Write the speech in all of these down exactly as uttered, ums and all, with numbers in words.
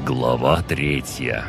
Глава третья.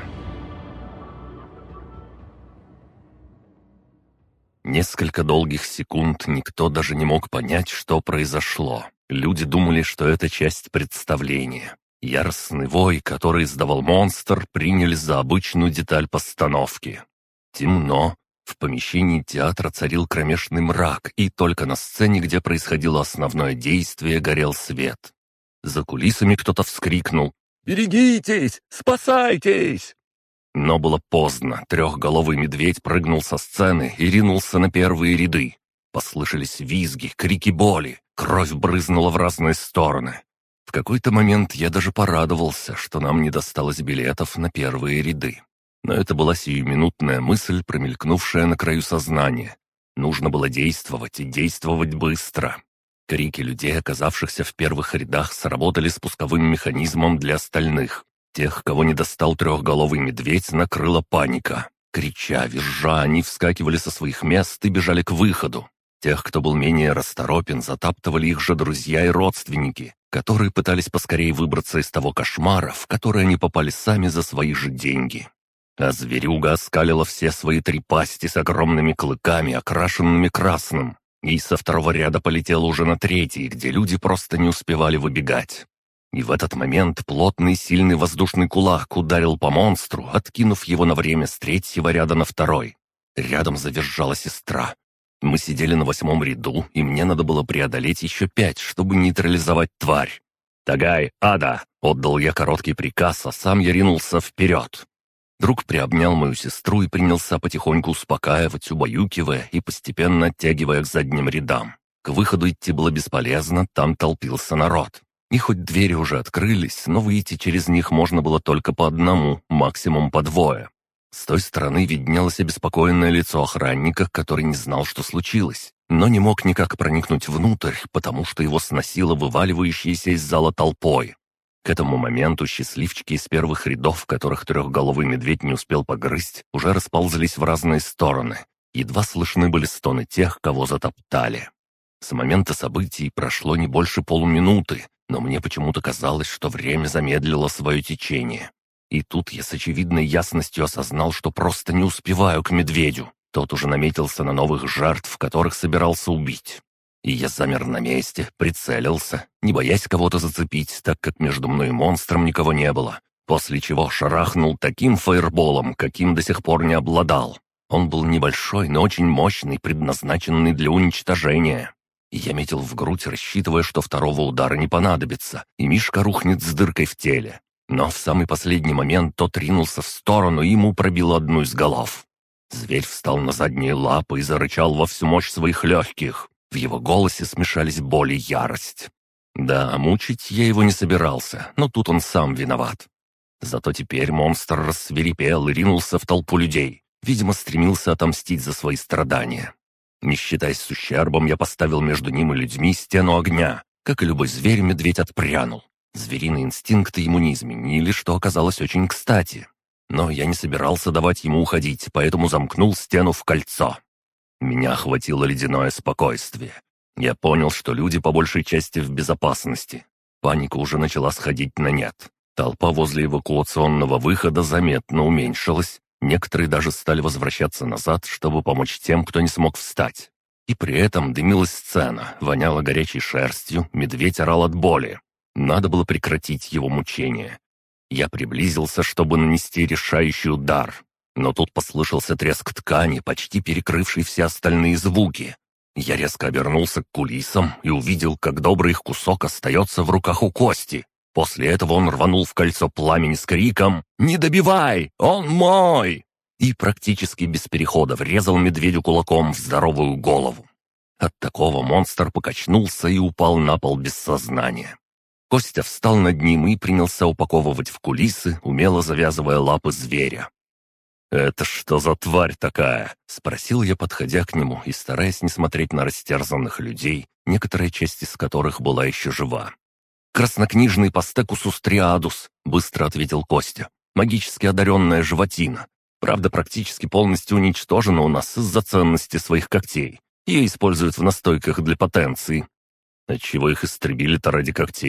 Несколько долгих секунд никто даже не мог понять, что произошло. Люди думали, что это часть представления. Яростный вой, который издавал монстр, приняли за обычную деталь постановки. Темно. В помещении театра царил кромешный мрак, и только на сцене, где происходило основное действие, горел свет. За кулисами кто-то вскрикнул: «Берегитесь! Спасайтесь!» Но было поздно. Трехголовый медведь прыгнул со сцены и ринулся на первые ряды. Послышались визги, крики боли, кровь брызнула в разные стороны. В какой-то момент я даже порадовался, что нам не досталось билетов на первые ряды. Но это была сиюминутная мысль, промелькнувшая на краю сознания. Нужно было действовать, и действовать быстро. Крики людей, оказавшихся в первых рядах, сработали спусковым механизмом для остальных. Тех, кого не достал трехголовый медведь, накрыла паника. Крича, визжа, они вскакивали со своих мест и бежали к выходу. Тех, кто был менее расторопен, затаптывали их же друзья и родственники, которые пытались поскорее выбраться из того кошмара, в который они попали сами за свои же деньги. А зверюга оскалила все свои три пасти с огромными клыками, окрашенными красным, и со второго ряда полетела уже на третий, где люди просто не успевали выбегать. И в этот момент плотный сильный воздушный кулак ударил по монстру, откинув его на время с третьего ряда на второй. Рядом завизжала сестра. Мы сидели на восьмом ряду, и мне надо было преодолеть еще пять, чтобы нейтрализовать тварь. «Тагай, Ада!» — отдал я короткий приказ, а сам я ринулся вперед. Друг приобнял мою сестру и принялся потихоньку успокаивать, убаюкивая и постепенно оттягивая к задним рядам. К выходу идти было бесполезно, там толпился народ. И хоть двери уже открылись, но выйти через них можно было только по одному, максимум по двое. С той стороны виднелось обеспокоенное лицо охранника, который не знал, что случилось, но не мог никак проникнуть внутрь, потому что его сносило вываливающейся из зала толпой. К этому моменту счастливчики из первых рядов, которых трехголовый медведь не успел погрызть, уже расползлись в разные стороны. Едва слышны были стоны тех, кого затоптали. С момента событий прошло не больше полуминуты, но мне почему-то казалось, что время замедлило свое течение. И тут я с очевидной ясностью осознал, что просто не успеваю к медведю. Тот уже наметился на новых жертв, которых собирался убить. И я замер на месте, прицелился, не боясь кого-то зацепить, так как между мной и монстром никого не было, после чего шарахнул таким фаерболом, каким до сих пор не обладал. Он был небольшой, но очень мощный, предназначенный для уничтожения. И я метил в грудь, рассчитывая, что второго удара не понадобится, и Мишка рухнет с дыркой в теле. Но в самый последний момент тот ринулся в сторону, и ему пробило одну из голов. Зверь встал на задние лапы и зарычал во всю мощь своих легких. В его голосе смешались боль и ярость. Да, мучить я его не собирался, но тут он сам виноват. Зато теперь монстр рассвирепел и ринулся в толпу людей. Видимо, стремился отомстить за свои страдания. Не считаясь с ущербом, я поставил между ним и людьми стену огня. Как и любой зверь, медведь отпрянул. Звериные инстинкты ему не изменили, что оказалось очень кстати. Но я не собирался давать ему уходить, поэтому замкнул стену в кольцо. Меня охватило ледяное спокойствие. Я понял, что люди по большей части в безопасности. Паника уже начала сходить на нет. Толпа возле эвакуационного выхода заметно уменьшилась. Некоторые даже стали возвращаться назад, чтобы помочь тем, кто не смог встать. И при этом дымилась сцена, воняло горячей шерстью, медведь орал от боли. Надо было прекратить его мучения. Я приблизился, чтобы нанести решающий удар. Но тут послышался треск ткани, почти перекрывший все остальные звуки. Я резко обернулся к кулисам и увидел, как добрый их кусок остается в руках у Кости. После этого он рванул в кольцо пламени с криком «Не добивай! Он мой!» и практически без перехода врезал медведю кулаком в здоровую голову. От такого монстр покачнулся и упал на пол без сознания. Костя встал над ним и принялся упаковывать в кулисы, умело завязывая лапы зверя. «Это что за тварь такая?» — спросил я, подходя к нему и стараясь не смотреть на растерзанных людей, некоторая часть из которых была еще жива. «Краснокнижный пастекусус триадус», — быстро ответил Костя. «Магически одаренная животина. Правда, практически полностью уничтожена у нас из-за ценности своих когтей. Ее используют в настойках для потенции». «Отчего их истребили-то ради когтей?»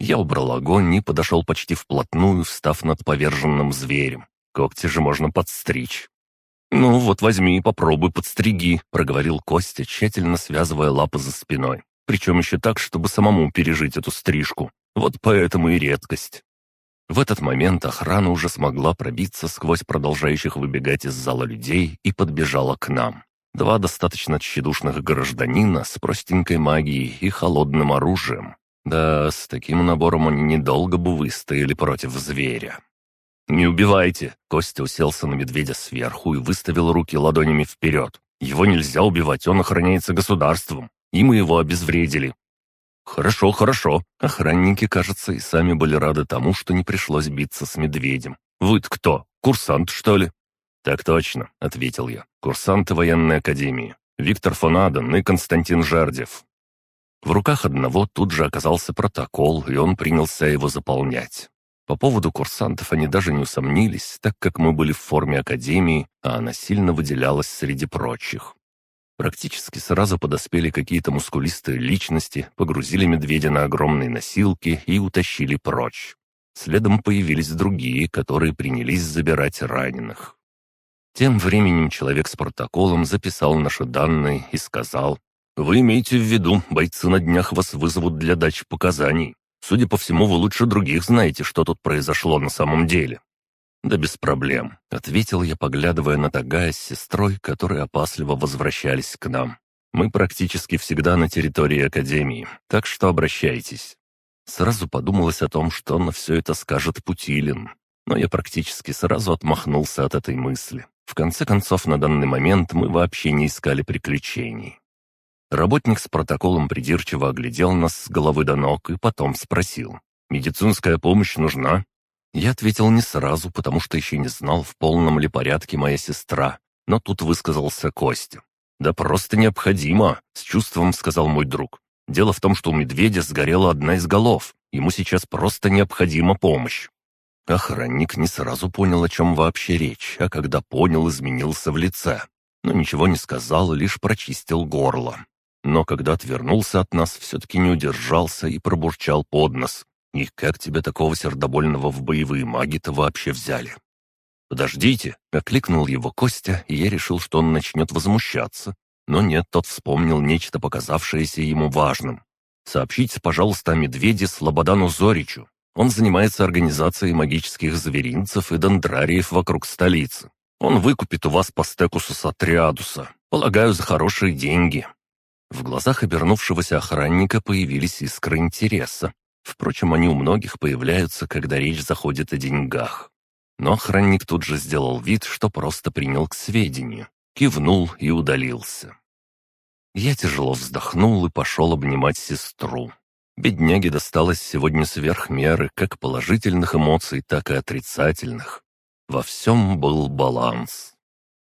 Я убрал огонь и подошел почти вплотную, встав над поверженным зверем. Когти же можно подстричь. «Ну вот возьми и попробуй подстриги», — проговорил Костя, тщательно связывая лапы за спиной. Причем еще так, чтобы самому пережить эту стрижку. Вот поэтому и редкость. В этот момент охрана уже смогла пробиться сквозь продолжающих выбегать из зала людей и подбежала к нам. Два достаточно тщедушных гражданина с простенькой магией и холодным оружием. Да, с таким набором они недолго бы выстояли против зверя. «Не убивайте!» — Костя уселся на медведя сверху и выставил руки ладонями вперед. «Его нельзя убивать, он охраняется государством, и мы его обезвредили». «Хорошо, хорошо». Охранники, кажется, и сами были рады тому, что не пришлось биться с медведем. «Вы-то кто? Курсант, что ли?» «Так точно», — ответил я. «Курсанты военной академии. Виктор фон Аден и Константин Жардев». В руках одного тут же оказался протокол, и он принялся его заполнять. По поводу курсантов они даже не усомнились, так как мы были в форме академии, а она сильно выделялась среди прочих. Практически сразу подоспели какие-то мускулистые личности, погрузили медведя на огромные носилки и утащили прочь. Следом появились другие, которые принялись забирать раненых. Тем временем человек с протоколом записал наши данные и сказал: «Вы имеете в виду, бойцы на днях вас вызовут для дачи показаний. Судя по всему, вы лучше других знаете, что тут произошло на самом деле». «Да без проблем», — ответил я, поглядывая на Тагая с сестрой, которые опасливо возвращались к нам. «Мы практически всегда на территории Академии, так что обращайтесь». Сразу подумалось о том, что на все это скажет Путилин, но я практически сразу отмахнулся от этой мысли. В конце концов, на данный момент мы вообще не искали приключений. Работник с протоколом придирчиво оглядел нас с головы до ног и потом спросил: «Медицинская помощь нужна?» Я ответил не сразу, потому что еще не знал, в полном ли порядке моя сестра, но тут высказался Костя. «Да просто необходимо», — с чувством сказал мой друг. «Дело в том, что у медведя сгорела одна из голов, ему сейчас просто необходима помощь». Охранник не сразу понял, о чем вообще речь, а когда понял, изменился в лице. Но ничего не сказал, лишь прочистил горло. Но когда отвернулся от нас, все-таки не удержался и пробурчал под нос: «И как тебя такого сердобольного в боевые маги-то вообще взяли?» «Подождите!» — окликнул его Костя, и я решил, что он начнет возмущаться. Но нет, тот вспомнил нечто, показавшееся ему важным. «Сообщите, пожалуйста, о медведе Слободану Зоричу. Он занимается организацией магических зверинцев и дендрариев вокруг столицы. Он выкупит у вас по стекусу Сатриадуса, полагаю, за хорошие деньги». В глазах обернувшегося охранника появились искры интереса. Впрочем, они у многих появляются, когда речь заходит о деньгах. Но охранник тут же сделал вид, что просто принял к сведению, кивнул и удалился. Я тяжело вздохнул и пошел обнимать сестру. Бедняге досталось сегодня сверх меры как положительных эмоций, так и отрицательных. Во всем был баланс.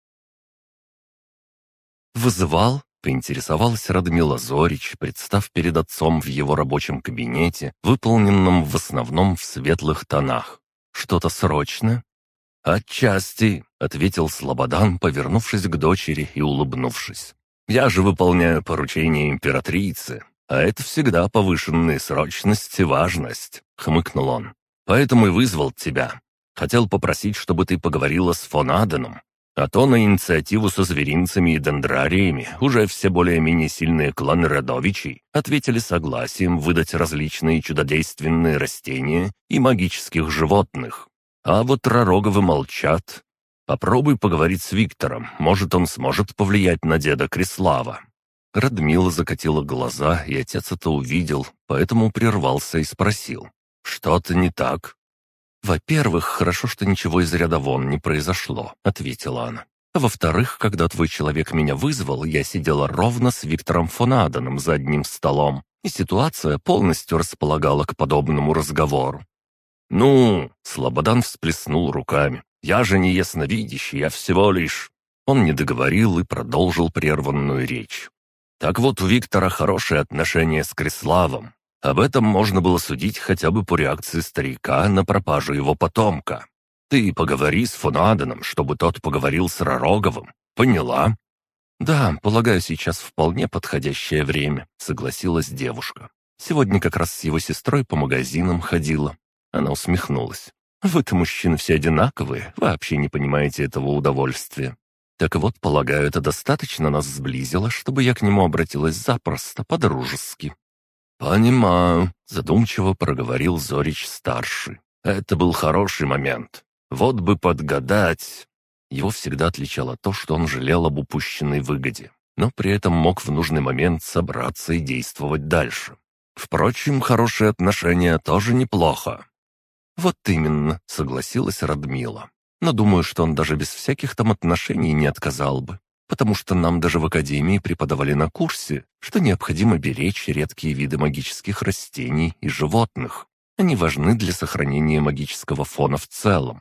«Вызывал?» — поинтересовалась Радмила Зорич, представ перед отцом в его рабочем кабинете, выполненном в основном в светлых тонах. «Что-то срочное?» «Отчасти», — ответил Слободан, повернувшись к дочери и улыбнувшись. «Я же выполняю поручение императрицы, а это всегда повышенная срочность и важность», — хмыкнул он. «Поэтому и вызвал тебя. Хотел попросить, чтобы ты поговорила с фон Аденом. А то на инициативу со зверинцами и дендрариями уже все более-менее сильные кланы родовичей ответили согласием выдать различные чудодейственные растения и магических животных. А вот Ророговы молчат. Попробуй поговорить с Виктором, может, он сможет повлиять на деда Крислава». Радмила закатила глаза, и отец это увидел, поэтому прервался и спросил: «Что-то не так?» «Во-первых, хорошо, что ничего из ряда вон не произошло», — ответила она. «А во-вторых, когда твой человек меня вызвал, я сидела ровно с Виктором фон Аденом за одним столом, и ситуация полностью располагала к подобному разговору». «Ну...» — Слободан всплеснул руками. «Я же не ясновидящий, я всего лишь...» Он не договорил и продолжил прерванную речь. «Так вот, у Виктора хорошие отношения с Криславом. Об этом можно было судить хотя бы по реакции старика на пропажу его потомка. Ты поговори с фон Аденом, чтобы тот поговорил с Ророговым. Поняла?» «Да, полагаю, сейчас вполне подходящее время», — согласилась девушка. Сегодня как раз с его сестрой по магазинам ходила». Она усмехнулась. «Вы-то, мужчины, все одинаковые, вообще не понимаете этого удовольствия. Так вот, полагаю, это достаточно нас сблизило, чтобы я к нему обратилась запросто, по-дружески». «Понимаю», — задумчиво проговорил Зорич-старший. «Это был хороший момент. Вот бы подгадать». Его всегда отличало то, что он жалел об упущенной выгоде, но при этом мог в нужный момент собраться и действовать дальше. Впрочем, хорошие отношения тоже неплохо. «Вот именно», — согласилась Радмила. «Но думаю, что он даже без всяких там отношений не отказал бы, потому что нам даже в академии преподавали на курсе, что необходимо беречь редкие виды магических растений и животных. Они важны для сохранения магического фона в целом».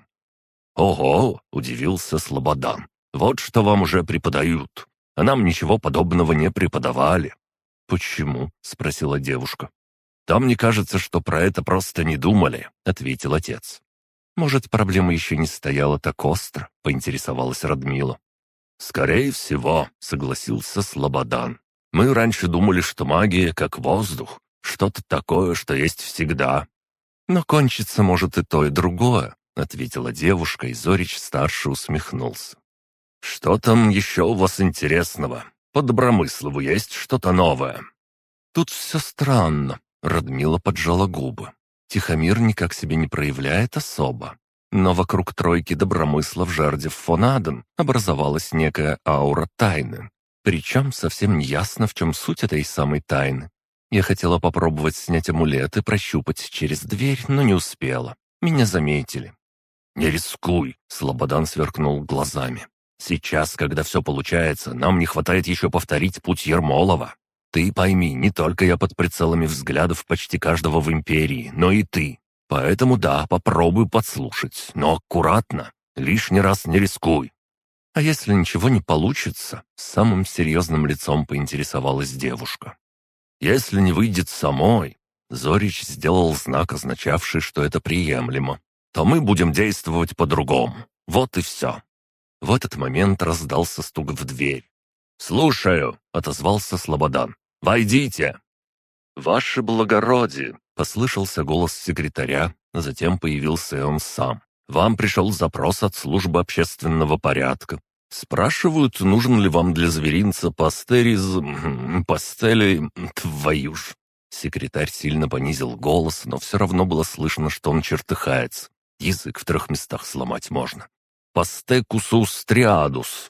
«Ого!» — удивился Слободан. «Вот что вам уже преподают. А нам ничего подобного не преподавали». «Почему?» — спросила девушка. «Да мне кажется, что про это просто не думали», — ответил отец. «Может, проблема еще не стояла так остро?» — поинтересовалась Радмила. «Скорее всего», — согласился Слободан. «Мы раньше думали, что магия как воздух, что-то такое, что есть всегда». «Но кончится может и то, и другое», — ответила девушка, и Зорич-старший усмехнулся. «Что там еще у вас интересного? По Добромыслову есть что-то новое?» «Тут все странно», — Радмила поджала губы. «Тихомир никак себя не проявляет особо. Но вокруг тройки Добромыслов Жердев фон Аден образовалась некая аура тайны. Причем совсем не ясно, в чем суть этой самой тайны. Я хотела попробовать снять амулет и прощупать через дверь, но не успела. Меня заметили». «Не рискуй», — Слободан сверкнул глазами. «Сейчас, когда все получается, нам не хватает еще повторить путь Ермолова. Ты пойми, не только я под прицелами взглядов почти каждого в Империи, но и ты. Поэтому да, попробуй подслушать, но аккуратно, лишний раз не рискуй». «А если ничего не получится?» — с самым серьезным лицом поинтересовалась девушка. «Если не выйдет самой», — Зорич сделал знак, означавший, что это приемлемо, «то мы будем действовать по-другому. Вот и все». В этот момент раздался стук в дверь. «Слушаю», — отозвался Слободан. «Войдите». «Ваше благородие», — послышался голос секретаря, а затем появился и он сам. «Вам пришел запрос от службы общественного порядка. Спрашивают, нужен ли вам для зверинца пастель из... пастели... твою ж». Секретарь сильно понизил голос, но все равно было слышно, что он чертыхается. Язык в трех местах сломать можно. «Пастекусус триадус».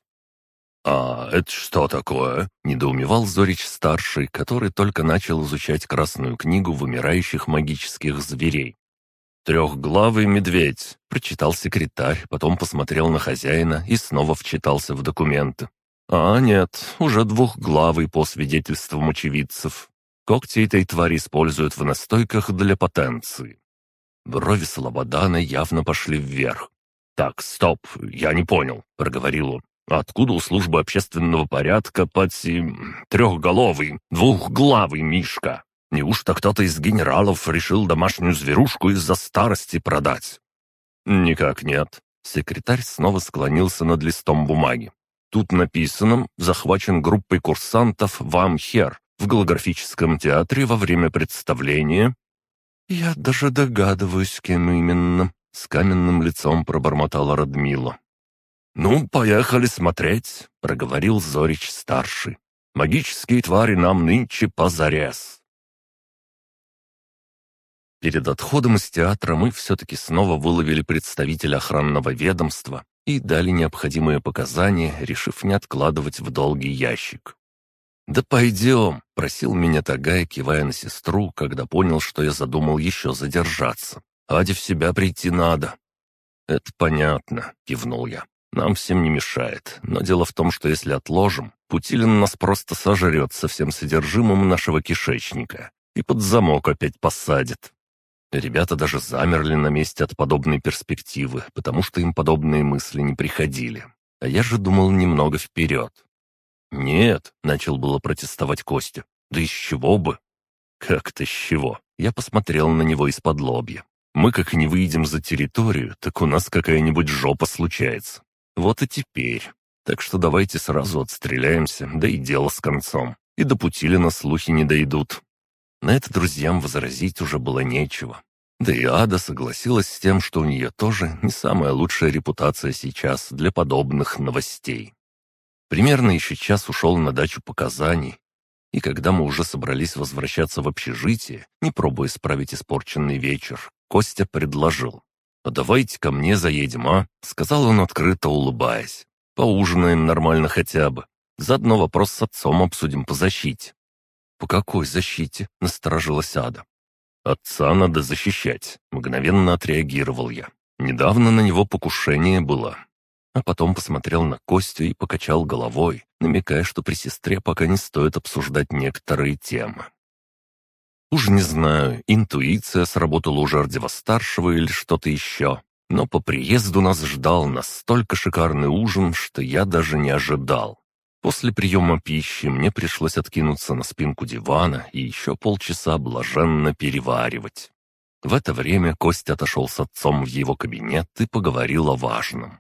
«А это что такое?» — недоумевал Зорич-старший, который только начал изучать Красную книгу вымирающих магических зверей. «Трехглавый медведь», — прочитал секретарь, потом посмотрел на хозяина и снова вчитался в документы. «А нет, уже двухглавый по свидетельствам очевидцев. Когти этой твари используют в настойках для потенции». Брови Слободана явно пошли вверх. «Так, стоп, я не понял», — проговорил он. «Откуда у службы общественного порядка подси... трехголовый, двухглавый мишка? Неужто кто-то из генералов решил домашнюю зверушку из-за старости продать?» «Никак нет». Секретарь снова склонился над листом бумаги. «Тут написано, захвачен группой курсантов в Амхер в голографическом театре во время представления». «Я даже догадываюсь, кем именно», — с каменным лицом пробормотала Радмила. «Ну, поехали смотреть», — проговорил Зорич-старший. «Магические твари нам нынче позарез». Перед отходом из театра мы все-таки снова выловили представителя охранного ведомства и дали необходимые показания, решив не откладывать в долгий ящик. «Да пойдем», — просил меня Тагай, кивая на сестру, когда понял, что я задумал еще задержаться. «Аде в себя прийти надо». «Это понятно», — кивнул я. «Нам всем не мешает, но дело в том, что если отложим, Путилин нас просто сожрет со всем содержимым нашего кишечника и под замок опять посадит». Ребята даже замерли на месте от подобной перспективы, потому что им подобные мысли не приходили. А я же думал немного вперед. «Нет», — начал было протестовать Костя, — «да из чего бы?» «Как-то с чего?» Я посмотрел на него из-под лобья. «Мы как не выйдем за территорию, так у нас какая-нибудь жопа случается. Вот и теперь. Так что давайте сразу отстреляемся, да и дело с концом. И до Путилина слухи не дойдут». На это друзьям возразить уже было нечего. Да и Ада согласилась с тем, что у нее тоже не самая лучшая репутация сейчас для подобных новостей. Примерно еще час ушел на дачу показаний, и когда мы уже собрались возвращаться в общежитие, не пробуя исправить испорченный вечер, Костя предложил. «А давайте ко мне заедем, а?» — сказал он, открыто улыбаясь. «Поужинаем нормально хотя бы. Заодно вопрос с отцом обсудим по защите». «По какой защите?» — насторожилась Ада. «Отца надо защищать», — мгновенно отреагировал я. «Недавно на него покушение было». А потом посмотрел на Костю и покачал головой, намекая, что при сестре пока не стоит обсуждать некоторые темы. Уж не знаю, интуиция сработала у Жардева-старшего или что-то еще, но по приезду нас ждал настолько шикарный ужин, что я даже не ожидал. После приема пищи мне пришлось откинуться на спинку дивана и еще полчаса блаженно переваривать. В это время Костя отошел с отцом в его кабинет и поговорил о важном.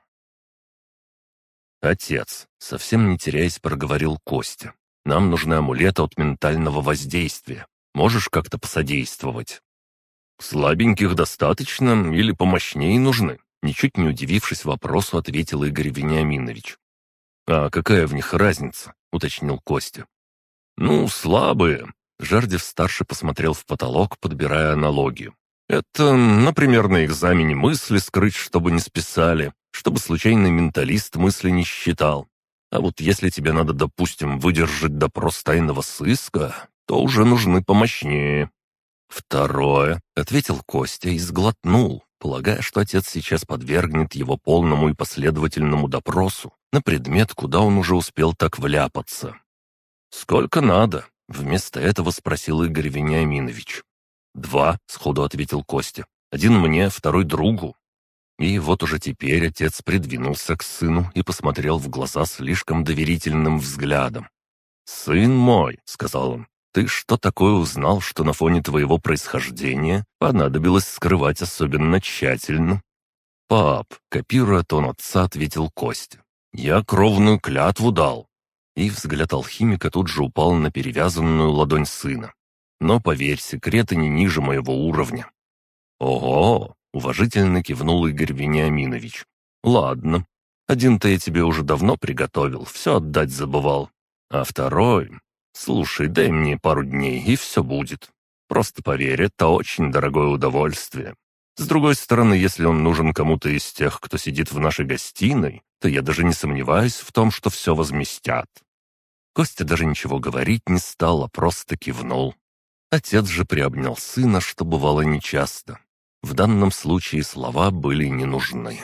«Отец», — совсем не теряясь, проговорил Костя, — «нам нужны амулеты от ментального воздействия. Можешь как-то посодействовать?» «Слабеньких достаточно или помощнее нужны?» Ничуть не удивившись вопросу, ответил Игорь Вениаминович. «А какая в них разница?» — уточнил Костя. «Ну, слабые». Жардев-старший посмотрел в потолок, подбирая аналогию. «Это, например, на экзамене мысли скрыть, чтобы не списали, чтобы случайный менталист мысли не считал. А вот если тебе надо, допустим, выдержать допрос тайного сыска, то уже нужны помощнее». «Второе», — ответил Костя и сглотнул, полагая, что отец сейчас подвергнет его полному и последовательному допросу на предмет, куда он уже успел так вляпаться. «Сколько надо?» — вместо этого спросил Игорь Вениаминович. «Два», — сходу ответил Костя. «Один мне, второй другу». И вот уже теперь отец придвинулся к сыну и посмотрел в глаза слишком доверительным взглядом. «Сын мой», — сказал он, — «ты что такое узнал, что на фоне твоего происхождения понадобилось скрывать особенно тщательно?» «Пап», — копируя тон отца, ответил Костя, — «я кровную клятву дал». И взгляд алхимика тут же упал на перевязанную ладонь сына. «Но, поверь, секреты не ниже моего уровня». «Ого!» — уважительно кивнул Игорь Вениаминович. «Ладно. Один-то я тебе уже давно приготовил, все отдать забывал. А второй... Слушай, дай мне пару дней, и все будет. Просто поверь, это очень дорогое удовольствие. С другой стороны, если он нужен кому-то из тех, кто сидит в нашей гостиной, то я даже не сомневаюсь в том, что все возместят». Костя даже ничего говорить не стал, а просто кивнул. Отец же приобнял сына, что бывало нечасто. В данном случае слова были не нужны.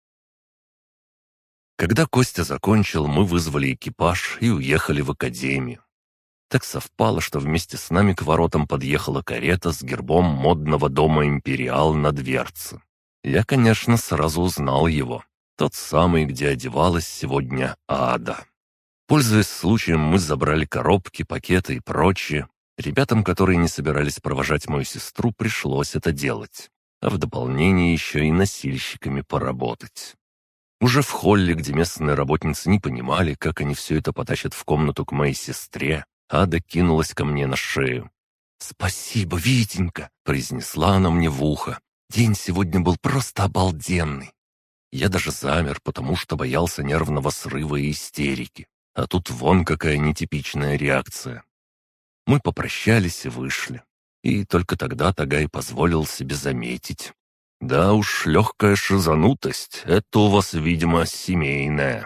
Когда Костя закончил, мы вызвали экипаж и уехали в академию. Так совпало, что вместе с нами к воротам подъехала карета с гербом модного дома «Империал» на дверце. Я, конечно, сразу узнал его. Тот самый, где одевалась сегодня Ада. Пользуясь случаем, мы забрали коробки, пакеты и прочее. Ребятам, которые не собирались провожать мою сестру, пришлось это делать. А в дополнение еще и носильщиками поработать. Уже в холле, где местные работницы не понимали, как они все это потащат в комнату к моей сестре, Ада кинулась ко мне на шею. «Спасибо, Витенька!» — произнесла она мне в ухо. «День сегодня был просто обалденный!» Я даже замер, потому что боялся нервного срыва и истерики. А тут вон какая нетипичная реакция. Мы попрощались и вышли. И только тогда Тагай позволил себе заметить. «Да уж, легкая шизанутость, это у вас, видимо, семейная».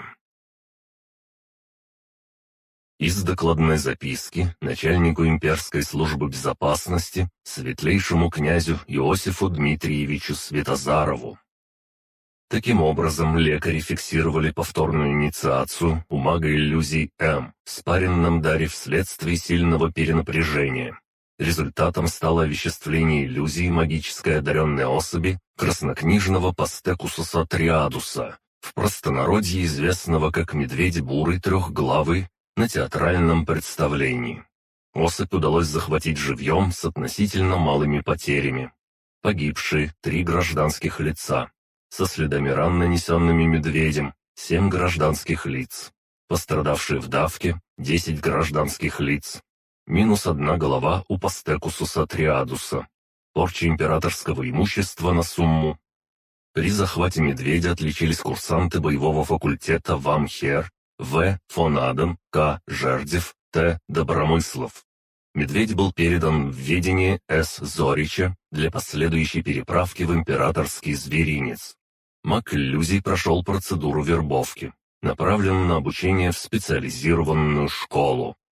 Из докладной записки начальнику имперской службы безопасности светлейшему князю Иосифу Дмитриевичу Святозарову. Таким образом, лекари фиксировали повторную инициацию у мага иллюзий М в спаренном даре вследствие сильного перенапряжения. Результатом стало овеществление иллюзии магической одаренной особи краснокнижного Пастекусуса Триадуса, в простонародье известного как Медведь Бурый Трехглавый, на театральном представлении. Особь удалось захватить живьем с относительно малыми потерями. Погибшие — три гражданских лица. Со следами ран, нанесенными медведем, семь гражданских лиц. Пострадавшие в давке — десять гражданских лиц. Минус одна голова у Пастекусуса Триадуса. Порча императорского имущества на сумму. При захвате медведя отличились курсанты боевого факультета Вамхер, В. фон Аден, К. Жердев, Т. Добромыслов. Медведь был передан в ведение С. Зорича для последующей переправки в императорский зверинец. Маг иллюзий прошел процедуру вербовки, направлен на обучение в специализированную школу.